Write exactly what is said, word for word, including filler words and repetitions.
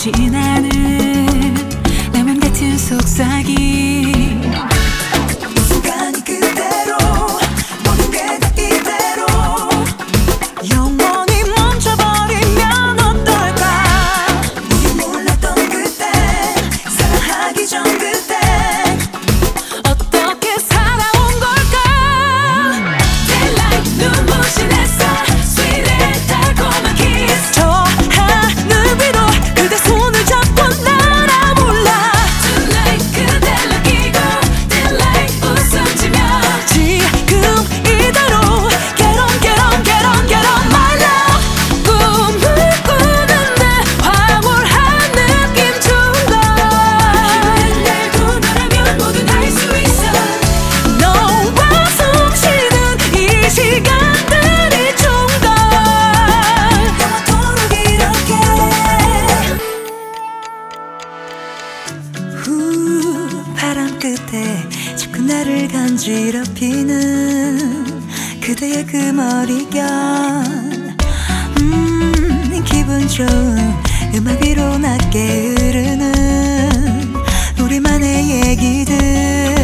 지나는 레몬 같은 속삭임. 순간이 그대로 모든 게 다 이대로 영원히 멈춰버리면 어떨까. 우리 몰랐던 그때 사랑하기 전 그때 어떻게 살아온 걸까. Daylight 눈부신 햇살 Sweet의 달콤한 kiss. 저 하늘 위로 그대 손을 잡고 날아올라. Tonight 그댈 느끼고 Daylight 웃음 지며 지금 이대로 Get on get on get on get on my love. 꿈을 꾸는데 황홀한 느낌 준다. 날 보너라면 뭐든 할 수 있어. 너와 숨쉬는 이 시간들이 좀 더 영원토록 이렇게 후 바람 끝에 자꾸 나를 간지럽히는 그대의 그 머리결. 음 기분 좋은 음악 위로 낮게 흐르는 우리만의 얘기들.